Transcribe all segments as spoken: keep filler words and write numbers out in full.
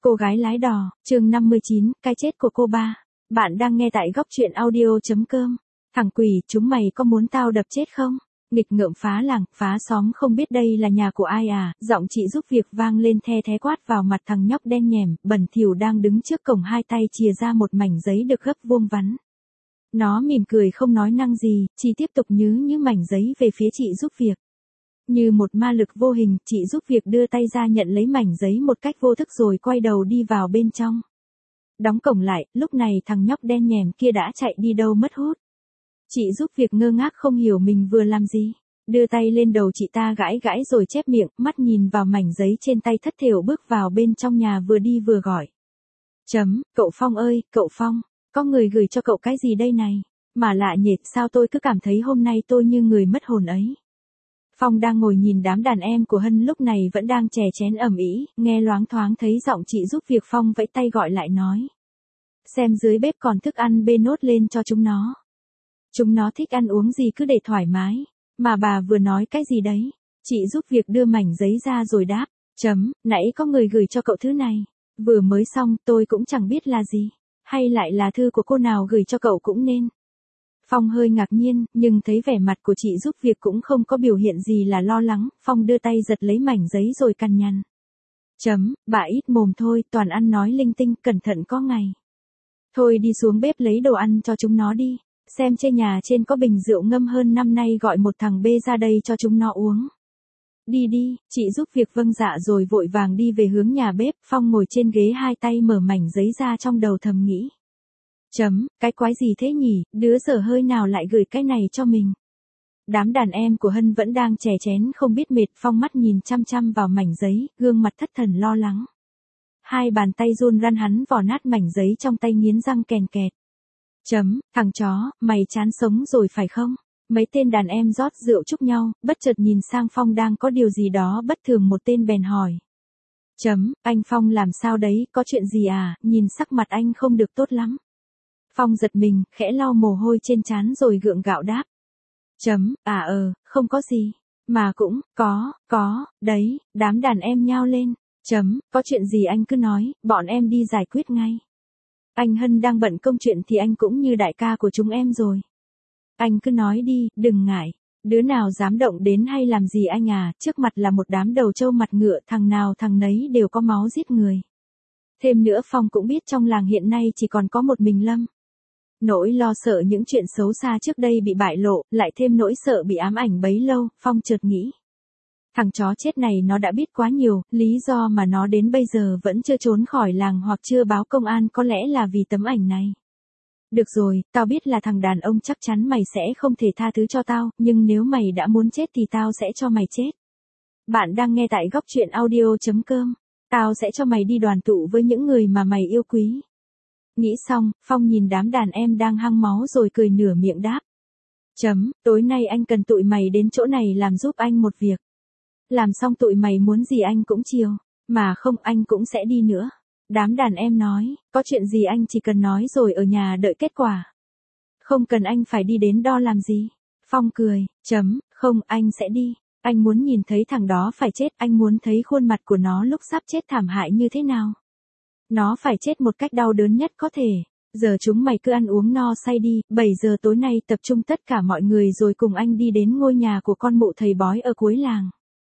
Cô gái lái đò, chương năm mươi chín, cái chết của cô ba. Bạn đang nghe tại góc truyện audio.com. Thằng quỷ, chúng mày có muốn tao đập chết không? Nghịch ngợm phá làng, phá xóm không biết đây là nhà của ai à, giọng chị giúp việc vang lên the thé quát vào mặt thằng nhóc đen nhèm, bẩn thỉu đang đứng trước cổng hai tay chìa ra một mảnh giấy được gấp vuông vắn. Nó mỉm cười không nói năng gì, chỉ tiếp tục nhứ những mảnh giấy về phía chị giúp việc. Như một ma lực vô hình, chị giúp việc đưa tay ra nhận lấy mảnh giấy một cách vô thức rồi quay đầu đi vào bên trong. Đóng cổng lại, lúc này thằng nhóc đen nhèm kia đã chạy đi đâu mất hút. Chị giúp việc ngơ ngác không hiểu mình vừa làm gì. Đưa tay lên đầu chị ta gãi gãi rồi chép miệng, mắt nhìn vào mảnh giấy trên tay thất thểu bước vào bên trong nhà vừa đi vừa gọi. Chấm, cậu Phong ơi, cậu Phong, có người gửi cho cậu cái gì đây này? Mà lạ nhệt, sao tôi cứ cảm thấy hôm nay tôi như người mất hồn ấy. Phong đang ngồi nhìn đám đàn em của Hân lúc này vẫn đang chè chén ầm ĩ, nghe loáng thoáng thấy giọng chị giúp việc. Phong vẫy tay gọi lại nói. Xem dưới bếp còn thức ăn bê nốt lên cho chúng nó. Chúng nó thích ăn uống gì cứ để thoải mái. Mà bà vừa nói cái gì đấy? Chị giúp việc đưa mảnh giấy ra rồi đáp. Chấm, nãy có người gửi cho cậu thứ này. Vừa mới xong tôi cũng chẳng biết là gì. Hay lại là thư của cô nào gửi cho cậu cũng nên. Phong hơi ngạc nhiên, nhưng thấy vẻ mặt của chị giúp việc cũng không có biểu hiện gì là lo lắng, Phong đưa tay giật lấy mảnh giấy rồi cằn nhằn. Chấm, bà ít mồm thôi, toàn ăn nói linh tinh, cẩn thận có ngày. Thôi đi xuống bếp lấy đồ ăn cho chúng nó đi, xem trên nhà trên có bình rượu ngâm hơn năm nay gọi một thằng bê ra đây cho chúng nó uống. Đi đi, chị giúp việc vâng dạ rồi vội vàng đi về hướng nhà bếp, Phong ngồi trên ghế hai tay mở mảnh giấy ra trong đầu thầm nghĩ. Chấm, cái quái gì thế nhỉ, đứa dở hơi nào lại gửi cái này cho mình. Đám đàn em của Hân vẫn đang chè chén không biết mệt, Phong mắt nhìn chăm chăm vào mảnh giấy, gương mặt thất thần lo lắng. Hai bàn tay run run hắn vò nát mảnh giấy trong tay nghiến răng kèn kẹt. Chấm, thằng chó, mày chán sống rồi phải không? Mấy tên đàn em rót rượu chúc nhau, bất chợt nhìn sang Phong đang có điều gì đó bất thường, một tên bèn hỏi. Chấm, anh Phong làm sao đấy, có chuyện gì à, nhìn sắc mặt anh không được tốt lắm. Phong giật mình, khẽ lau mồ hôi trên trán rồi gượng gạo đáp. Chấm, à ờ, không có gì. Mà cũng, có, có, đấy, đám đàn em nhao lên. Chấm, có chuyện gì anh cứ nói, bọn em đi giải quyết ngay. Anh Hân đang bận công chuyện thì anh cũng như đại ca của chúng em rồi. Anh cứ nói đi, đừng ngại. Đứa nào dám động đến hay làm gì anh à, trước mặt là một đám đầu trâu mặt ngựa, thằng nào thằng nấy đều có máu giết người. Thêm nữa Phong cũng biết trong làng hiện nay chỉ còn có một mình Lâm. Nỗi lo sợ những chuyện xấu xa trước đây bị bại lộ, lại thêm nỗi sợ bị ám ảnh bấy lâu, Phong chợt nghĩ. Thằng chó chết này nó đã biết quá nhiều, lý do mà nó đến bây giờ vẫn chưa trốn khỏi làng hoặc chưa báo công an có lẽ là vì tấm ảnh này. Được rồi, tao biết là thằng đàn ông chắc chắn mày sẽ không thể tha thứ cho tao, nhưng nếu mày đã muốn chết thì tao sẽ cho mày chết. Bạn đang nghe tại góc truyện audio.com. Tao sẽ cho mày đi đoàn tụ với những người mà mày yêu quý. Nghĩ xong, Phong nhìn đám đàn em đang hăng máu rồi cười nửa miệng đáp. Chấm, tối nay anh cần tụi mày đến chỗ này làm giúp anh một việc. Làm xong tụi mày muốn gì anh cũng chiều, mà không anh cũng sẽ đi nữa. Đám đàn em nói, có chuyện gì anh chỉ cần nói rồi ở nhà đợi kết quả. Không cần anh phải đi đến đo làm gì. Phong cười, chấm, không anh sẽ đi. Anh muốn nhìn thấy thằng đó phải chết, anh muốn thấy khuôn mặt của nó lúc sắp chết thảm hại như thế nào. Nó phải chết một cách đau đớn nhất có thể. Giờ chúng mày cứ ăn uống no say đi, bảy giờ tối nay tập trung tất cả mọi người rồi cùng anh đi đến ngôi nhà của con mụ thầy bói ở cuối làng.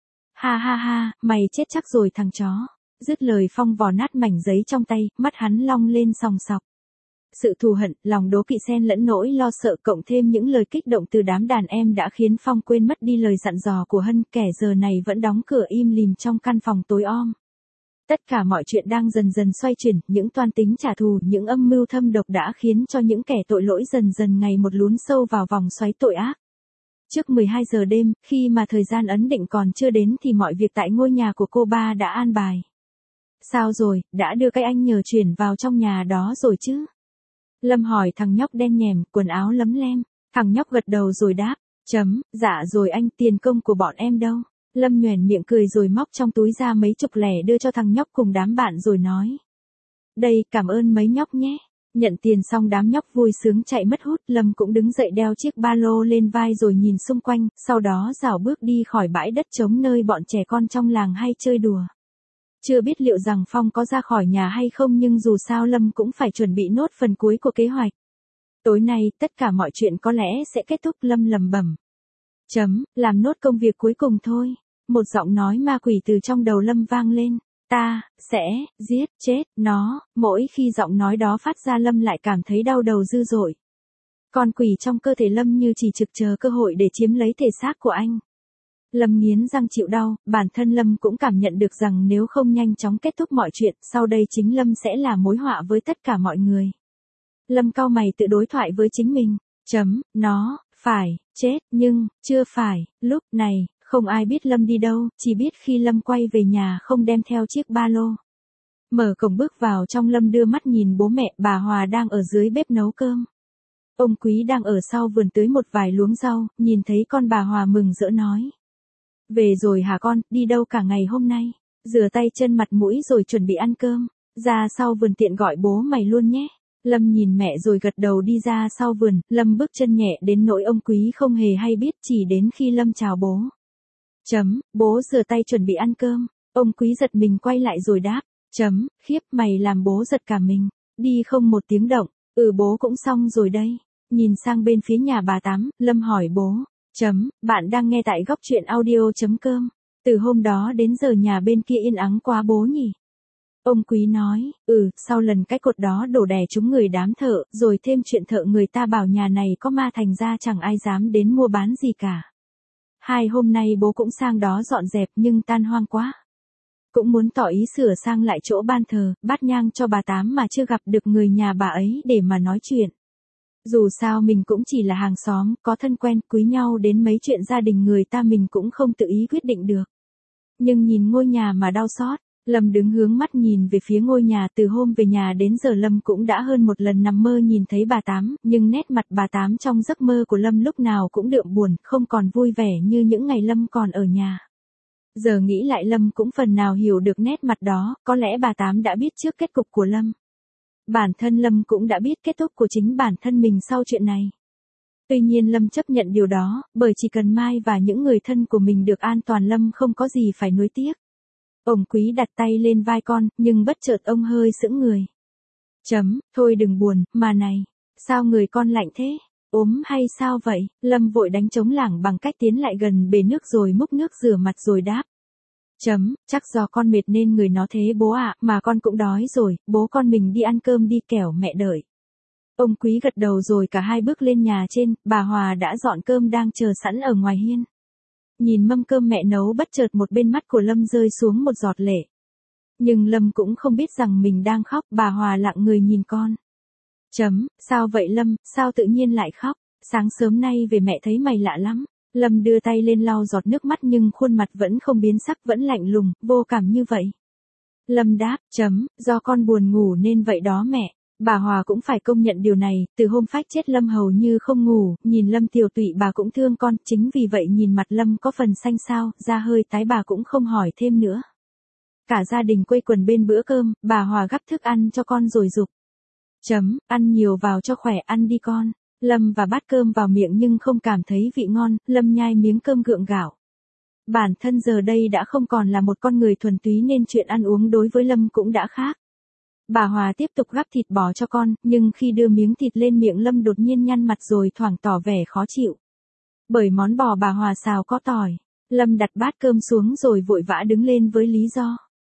Ha ha ha, mày chết chắc rồi thằng chó. Dứt lời Phong vò nát mảnh giấy trong tay, mắt hắn long lên sòng sọc. Sự thù hận, lòng đố kỵ xen lẫn nỗi lo sợ cộng thêm những lời kích động từ đám đàn em đã khiến Phong quên mất đi lời dặn dò của Hân, kẻ giờ này vẫn đóng cửa im lìm trong căn phòng tối om. Tất cả mọi chuyện đang dần dần xoay chuyển, những toan tính trả thù, những âm mưu thâm độc đã khiến cho những kẻ tội lỗi dần dần ngày một lún sâu vào vòng xoáy tội ác. Trước mười hai giờ đêm, khi mà thời gian ấn định còn chưa đến thì mọi việc tại ngôi nhà của cô ba đã an bài. Sao rồi, đã đưa cái anh nhờ chuyển vào trong nhà đó rồi chứ? Lâm hỏi thằng nhóc đen nhèm, quần áo lấm lem. Thằng nhóc gật đầu rồi đáp. Chấm, dạ rồi anh, tiền công của bọn em đâu? Lâm nhoẻn miệng cười rồi móc trong túi ra mấy chục lẻ đưa cho thằng nhóc cùng đám bạn rồi nói. Đây, cảm ơn mấy nhóc nhé. Nhận tiền xong đám nhóc vui sướng chạy mất hút, Lâm cũng đứng dậy đeo chiếc ba lô lên vai rồi nhìn xung quanh, sau đó rảo bước đi khỏi bãi đất trống nơi bọn trẻ con trong làng hay chơi đùa. Chưa biết liệu rằng Phong có ra khỏi nhà hay không nhưng dù sao Lâm cũng phải chuẩn bị nốt phần cuối của kế hoạch. Tối nay, tất cả mọi chuyện có lẽ sẽ kết thúc. Lâm lẩm bẩm. Chấm, làm nốt công việc cuối cùng thôi. Một giọng nói ma quỷ từ trong đầu Lâm vang lên. Ta, sẽ, giết, chết, nó. Mỗi khi giọng nói đó phát ra Lâm lại cảm thấy đau đầu dữ dội. Con quỷ trong cơ thể Lâm như chỉ trực chờ cơ hội để chiếm lấy thể xác của anh. Lâm nghiến răng chịu đau, bản thân Lâm cũng cảm nhận được rằng nếu không nhanh chóng kết thúc mọi chuyện, sau đây chính Lâm sẽ là mối họa với tất cả mọi người. Lâm cau mày tự đối thoại với chính mình. Chấm, nó, phải, chết, nhưng, chưa phải, lúc này, không ai biết Lâm đi đâu, chỉ biết khi Lâm quay về nhà không đem theo chiếc ba lô. Mở cổng bước vào trong Lâm đưa mắt nhìn bố mẹ, bà Hòa đang ở dưới bếp nấu cơm. Ông Quý đang ở sau vườn tưới một vài luống rau, nhìn thấy con bà Hòa mừng rỡ nói. Về rồi hả con, đi đâu cả ngày hôm nay? Rửa tay chân mặt mũi rồi chuẩn bị ăn cơm. Ra sau vườn tiện gọi bố mày luôn nhé. Lâm nhìn mẹ rồi gật đầu đi ra sau vườn, Lâm bước chân nhẹ đến nỗi ông Quý không hề hay biết chỉ đến khi Lâm chào bố. Chấm, bố rửa tay chuẩn bị ăn cơm. Ông Quý giật mình quay lại rồi đáp. Chấm, khiếp mày làm bố giật cả mình. Đi không một tiếng động, ừ bố cũng xong rồi đây. Nhìn sang bên phía nhà bà Tám, Lâm hỏi bố. Chấm, bạn đang nghe tại góc truyện audio chấm com. Từ hôm đó đến giờ nhà bên kia yên ắng quá bố nhỉ. Ông Quý nói, ừ, sau lần cái cột đó đổ đè trúng người đám thợ, rồi thêm chuyện thợ người ta bảo nhà này có ma thành ra chẳng ai dám đến mua bán gì cả. Hai hôm nay bố cũng sang đó dọn dẹp nhưng tan hoang quá. Cũng muốn tỏ ý sửa sang lại chỗ ban thờ, bát nhang cho bà Tám mà chưa gặp được người nhà bà ấy để mà nói chuyện. Dù sao mình cũng chỉ là hàng xóm, có thân quen, quý nhau đến mấy chuyện gia đình người ta mình cũng không tự ý quyết định được. Nhưng nhìn ngôi nhà mà đau xót, Lâm đứng hướng mắt nhìn về phía ngôi nhà. Từ hôm về nhà đến giờ Lâm cũng đã hơn một lần nằm mơ nhìn thấy bà Tám, nhưng nét mặt bà Tám trong giấc mơ của Lâm lúc nào cũng đượm buồn, không còn vui vẻ như những ngày Lâm còn ở nhà. Giờ nghĩ lại Lâm cũng phần nào hiểu được nét mặt đó, có lẽ bà Tám đã biết trước kết cục của Lâm. Bản thân Lâm cũng đã biết kết thúc của chính bản thân mình sau chuyện này. Tuy nhiên Lâm chấp nhận điều đó, bởi chỉ cần Mai và những người thân của mình được an toàn Lâm không có gì phải nuối tiếc. Ông Quý đặt tay lên vai con, nhưng bất chợt ông hơi sững người. Chấm, thôi đừng buồn, mà này, sao người con lạnh thế? Ốm hay sao vậy? Lâm vội đánh trống lảng bằng cách tiến lại gần bể nước rồi múc nước rửa mặt rồi đáp. Chấm, chắc do con mệt nên người nó thế bố ạ, mà con cũng đói rồi, bố con mình đi ăn cơm đi kẻo mẹ đợi. Ông Quý gật đầu rồi cả hai bước lên nhà trên, bà Hòa đã dọn cơm đang chờ sẵn ở ngoài hiên. Nhìn mâm cơm mẹ nấu bất chợt một bên mắt của Lâm rơi xuống một giọt lệ. Nhưng Lâm cũng không biết rằng mình đang khóc, bà Hòa lặng người nhìn con. Chấm, sao vậy Lâm, sao tự nhiên lại khóc? Sáng sớm nay về mẹ thấy mày lạ lắm. Lâm đưa tay lên lau giọt nước mắt nhưng khuôn mặt vẫn không biến sắc, vẫn lạnh lùng, vô cảm như vậy. Lâm đáp, chấm, do con buồn ngủ nên vậy đó mẹ. Bà Hòa cũng phải công nhận điều này, từ hôm phách chết Lâm hầu như không ngủ, nhìn Lâm tiều tụy bà cũng thương con, chính vì vậy nhìn mặt Lâm có phần xanh xao, da hơi tái bà cũng không hỏi thêm nữa. Cả gia đình quây quần bên bữa cơm, bà Hòa gắp thức ăn cho con rồi giục. Chấm, ăn nhiều vào cho khỏe, ăn đi con. Lâm và bát cơm vào miệng nhưng không cảm thấy vị ngon, Lâm nhai miếng cơm gượng gạo. Bản thân giờ đây đã không còn là một con người thuần túy nên chuyện ăn uống đối với Lâm cũng đã khác. Bà Hòa tiếp tục gắp thịt bò cho con, nhưng khi đưa miếng thịt lên miệng Lâm đột nhiên nhăn mặt rồi thoảng tỏ vẻ khó chịu. Bởi món bò bà Hòa xào có tỏi, Lâm đặt bát cơm xuống rồi vội vã đứng lên với lý do.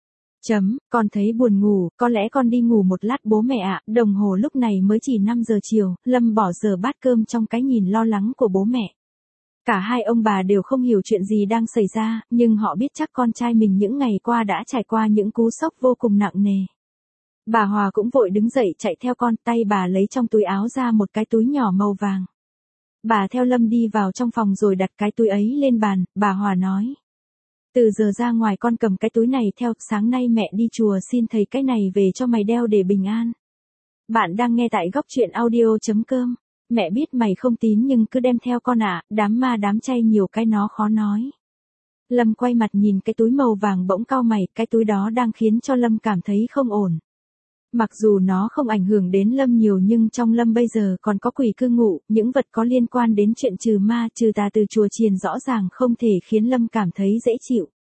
Chấm, con thấy buồn ngủ, có lẽ con đi ngủ một lát bố mẹ ạ. Đồng hồ lúc này mới chỉ năm giờ chiều, Lâm bỏ giờ bát cơm trong cái nhìn lo lắng của bố mẹ. Cả hai ông bà đều không hiểu chuyện gì đang xảy ra, nhưng họ biết chắc con trai mình những ngày qua đã trải qua những cú sốc vô cùng nặng nề. Bà Hòa cũng vội đứng dậy chạy theo con, tay bà lấy trong túi áo ra một cái túi nhỏ màu vàng. Bà theo Lâm đi vào trong phòng rồi đặt cái túi ấy lên bàn, bà Hòa nói. Từ giờ ra ngoài con cầm cái túi này theo, sáng nay mẹ đi chùa xin thầy cái này về cho mày đeo để bình an. Bạn đang nghe tại góc truyện audio chấm com. Mẹ biết mày không tín nhưng cứ đem theo con ạ, à, đám ma đám chay nhiều cái nó khó nói. Lâm quay mặt nhìn cái túi màu vàng bỗng cau mày, cái túi đó đang khiến cho Lâm cảm thấy không ổn. Mặc dù nó không ảnh hưởng đến Lâm nhiều nhưng trong Lâm bây giờ còn có quỷ cư ngụ, những vật có liên quan đến chuyện trừ ma trừ tà từ chùa chiền rõ ràng không thể khiến Lâm cảm thấy dễ chịu.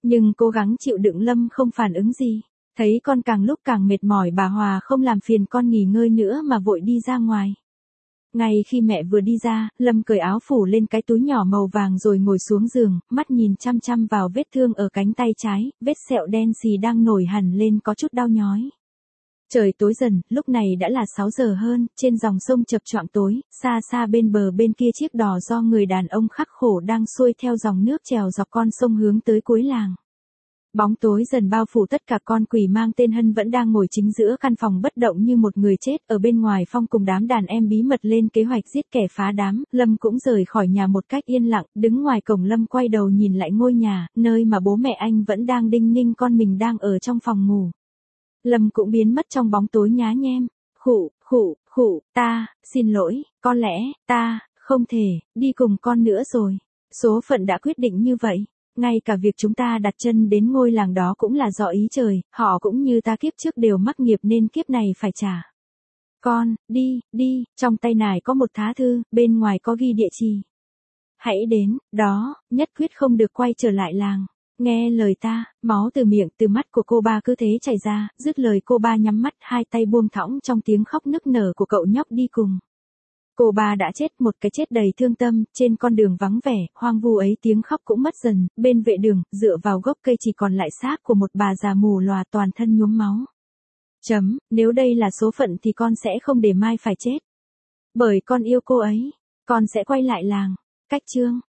Nhưng cố gắng chịu đựng Lâm không phản ứng gì. Thấy con càng lúc càng mệt mỏi, bà Hòa không làm phiền con nghỉ ngơi nữa mà vội đi ra ngoài. Ngay khi mẹ vừa đi ra, Lâm cởi áo phủ lên cái túi nhỏ màu vàng rồi ngồi xuống giường, mắt nhìn chăm chăm vào vết thương ở cánh tay trái, vết sẹo đen xì đang nổi hẳn lên có chút đau nhói. Trời tối dần, lúc này đã là sáu giờ hơn, trên dòng sông chập choạng tối, xa xa bên bờ bên kia chiếc đò do người đàn ông khắc khổ đang xuôi theo dòng nước trèo dọc con sông hướng tới cuối làng. Bóng tối dần bao phủ tất cả, con quỷ mang tên Hân vẫn đang ngồi chính giữa căn phòng bất động như một người chết. Ở bên ngoài Phong cùng đám đàn em bí mật lên kế hoạch giết kẻ phá đám. Lâm cũng rời khỏi nhà một cách yên lặng, đứng ngoài cổng Lâm quay đầu nhìn lại ngôi nhà, nơi mà bố mẹ anh vẫn đang đinh ninh con mình đang ở trong phòng ngủ. Lâm cũng biến mất trong bóng tối nhá nhem. Khụ, khụ, khụ, ta, xin lỗi, có lẽ, ta, không thể, đi cùng con nữa rồi. Số phận đã quyết định như vậy. Ngay cả việc chúng ta đặt chân đến ngôi làng đó cũng là do ý trời, họ cũng như ta kiếp trước đều mắc nghiệp nên kiếp này phải trả. Con, đi, đi, trong tay nải có một thá thư, bên ngoài có ghi địa chỉ. Hãy đến, đó, nhất quyết không được quay trở lại làng. Nghe lời ta, máu từ miệng từ mắt của cô ba cứ thế chảy ra, dứt lời cô ba nhắm mắt, hai tay buông thõng trong tiếng khóc nức nở của cậu nhóc đi cùng. Cô ba đã chết một cái chết đầy thương tâm, trên con đường vắng vẻ, hoang vu ấy tiếng khóc cũng mất dần, bên vệ đường, dựa vào gốc cây chỉ còn lại xác của một bà già mù lòa toàn thân nhuốm máu. Chấm, nếu đây là số phận thì con sẽ không để Mai phải chết. Bởi con yêu cô ấy, con sẽ quay lại làng. Cách chương.